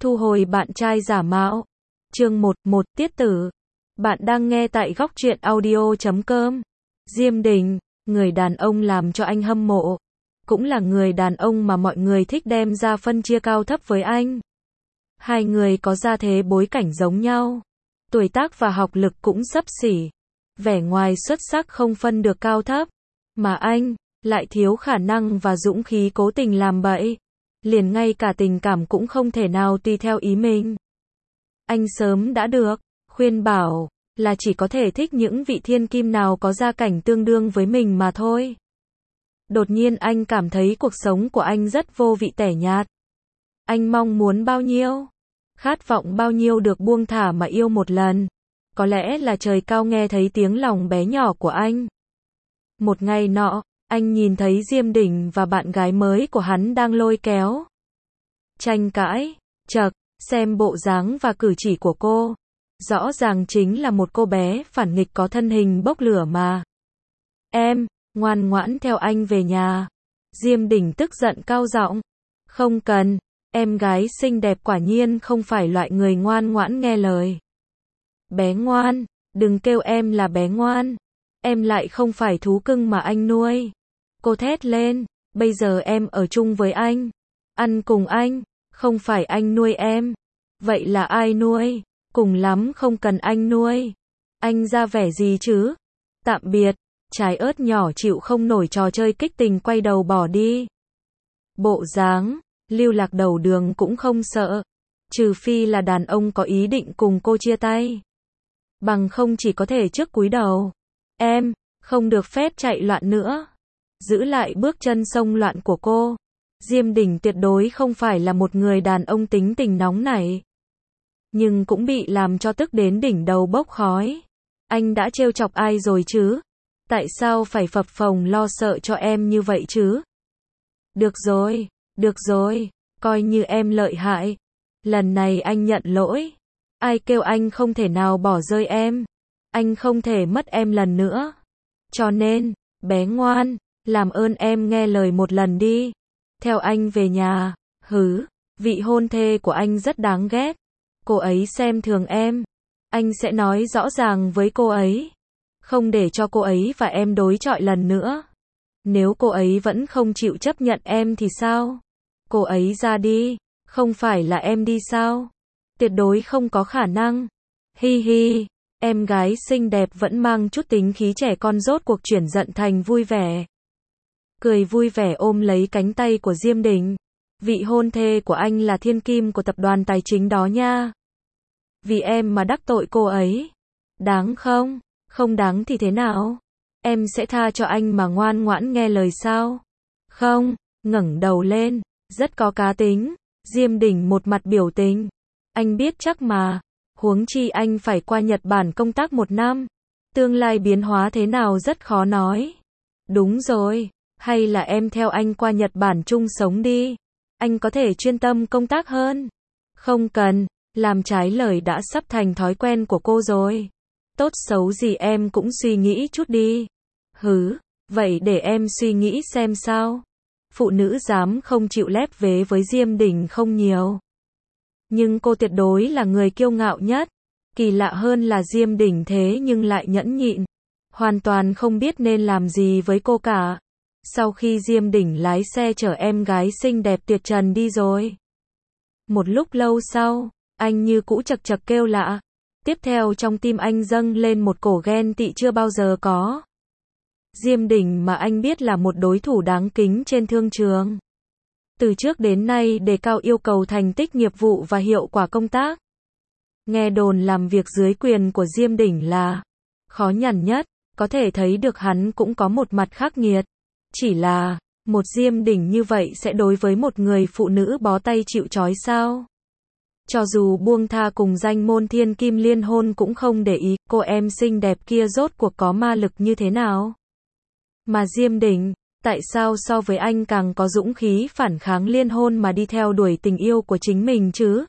Thu hồi bạn trai giả mạo. Chương 1, tiết tử. Bạn đang nghe tại góc truyện audio.com. Diêm Đình, người đàn ông làm cho anh hâm mộ. Cũng là người đàn ông mà mọi người thích đem ra phân chia cao thấp với anh. Hai người có gia thế bối cảnh giống nhau. Tuổi tác và học lực cũng xấp xỉ. Vẻ ngoài xuất sắc không phân được cao thấp. Mà anh, lại thiếu khả năng và dũng khí cố tình làm bậy. Liền ngay cả tình cảm cũng không thể nào tùy theo ý mình. Anh sớm đã được khuyên bảo là chỉ có thể thích những vị thiên kim nào có gia cảnh tương đương với mình mà thôi. Đột nhiên anh cảm thấy cuộc sống của anh rất vô vị tẻ nhạt. Anh mong muốn bao nhiêu, khát vọng bao nhiêu được buông thả mà yêu một lần. Có lẽ là trời cao nghe thấy tiếng lòng bé nhỏ của anh. Một ngày nọ, anh nhìn thấy Diêm Đình và bạn gái mới của hắn đang lôi kéo, tranh cãi, chậc, xem bộ dáng và cử chỉ của cô. Rõ ràng chính là một cô bé phản nghịch có thân hình bốc lửa mà. Em, ngoan ngoãn theo anh về nhà. Diêm Đình tức giận cao giọng. Không cần, em gái xinh đẹp quả nhiên không phải loại người ngoan ngoãn nghe lời. Bé ngoan, đừng kêu em là bé ngoan. Em lại không phải thú cưng mà anh nuôi. Cô thét lên, bây giờ em ở chung với anh, ăn cùng anh, không phải anh nuôi em. Vậy là ai nuôi? Cùng lắm không cần anh nuôi. Anh ra vẻ gì chứ? Tạm biệt. Trái ớt nhỏ chịu không nổi trò chơi kích tình quay đầu bỏ đi. Bộ dáng, lưu lạc đầu đường cũng không sợ. Trừ phi là đàn ông có ý định cùng cô chia tay. Bằng không chỉ có thể trước cúi đầu. Em, không được phép chạy loạn nữa. Giữ lại bước chân xông loạn của cô. Diêm Đình tuyệt đối không phải là một người đàn ông tính tình nóng nảy. Nhưng cũng bị làm cho tức đến đỉnh đầu bốc khói. Anh đã trêu chọc ai rồi chứ? Tại sao phải phập phồng lo sợ cho em như vậy chứ? Được rồi, coi như em lợi hại. Lần này anh nhận lỗi. Ai kêu anh không thể nào bỏ rơi em. Anh không thể mất em lần nữa. Cho nên, bé ngoan, làm ơn em nghe lời một lần đi. Theo anh về nhà. Hứ, vị hôn thê của anh rất đáng ghét. Cô ấy xem thường em. Anh sẽ nói rõ ràng với cô ấy. Không để cho cô ấy và em đối chọi lần nữa. Nếu cô ấy vẫn không chịu chấp nhận em thì sao? Cô ấy ra đi. Không phải là em đi sao? Tuyệt đối không có khả năng. Hi hi. Em gái xinh đẹp vẫn mang chút tính khí trẻ con rốt cuộc chuyển giận thành vui vẻ. Cười vui vẻ ôm lấy cánh tay của Diêm Đình. Vị hôn thê của anh là thiên kim của tập đoàn tài chính đó nha. Vì em mà đắc tội cô ấy. Đáng không? Không đáng thì thế nào? Em sẽ tha cho anh mà ngoan ngoãn nghe lời sao? Không, ngẩng đầu lên, rất có cá tính. Diêm Đình một mặt biểu tình. Anh biết chắc mà. Huống chi anh phải qua Nhật Bản công tác 1 năm. Tương lai biến hóa thế nào rất khó nói. Đúng rồi, hay là em theo anh qua Nhật Bản chung sống đi. Anh có thể chuyên tâm công tác hơn. Không cần, làm trái lời đã sắp thành thói quen của cô rồi. Tốt xấu gì em cũng suy nghĩ chút đi. Hứ, vậy để em suy nghĩ xem sao. Phụ nữ dám không chịu lép vế với Diêm Đình không nhiều. Nhưng cô tuyệt đối là người kiêu ngạo nhất. Kỳ lạ hơn là Diêm Đình thế nhưng lại nhẫn nhịn. Hoàn toàn không biết nên làm gì với cô cả. Sau khi Diêm Đình lái xe chở em gái xinh đẹp tuyệt trần đi rồi. Một lúc lâu sau, anh như cũ chật chật kêu lạ. Tiếp theo trong tim anh dâng lên một cổ ghen tị chưa bao giờ có. Diêm Đình mà anh biết là một đối thủ đáng kính trên thương trường. Từ trước đến nay đề cao yêu cầu thành tích nghiệp vụ và hiệu quả công tác. Nghe đồn làm việc dưới quyền của Diêm Đình là khó nhằn nhất, có thể thấy được hắn cũng có một mặt khắc nghiệt. Chỉ là, một Diêm Đình như vậy sẽ đối với một người phụ nữ bó tay chịu trói sao? Cho dù buông tha cùng danh môn thiên kim liên hôn cũng không để ý cô em xinh đẹp kia rốt cuộc có ma lực như thế nào. Mà Diêm Đình, tại sao so với anh càng có dũng khí phản kháng liên hôn mà đi theo đuổi tình yêu của chính mình chứ?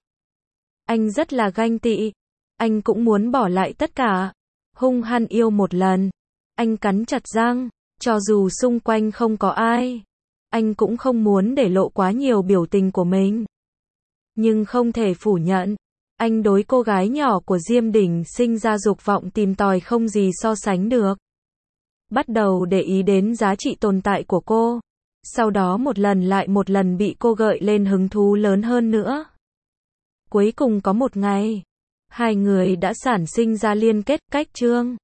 Anh rất là ganh tị. Anh cũng muốn bỏ lại tất cả. Hung hăng yêu một lần. Anh cắn chặt răng. Cho dù xung quanh không có ai. Anh cũng không muốn để lộ quá nhiều biểu tình của mình. Nhưng không thể phủ nhận, anh đối cô gái nhỏ của Diêm Đình sinh ra dục vọng tìm tòi không gì so sánh được. Bắt đầu để ý đến giá trị tồn tại của cô. Sau đó một lần lại một lần bị cô gợi lên hứng thú lớn hơn nữa. Cuối cùng có một ngày, hai người đã sản sinh ra liên kết cách chương.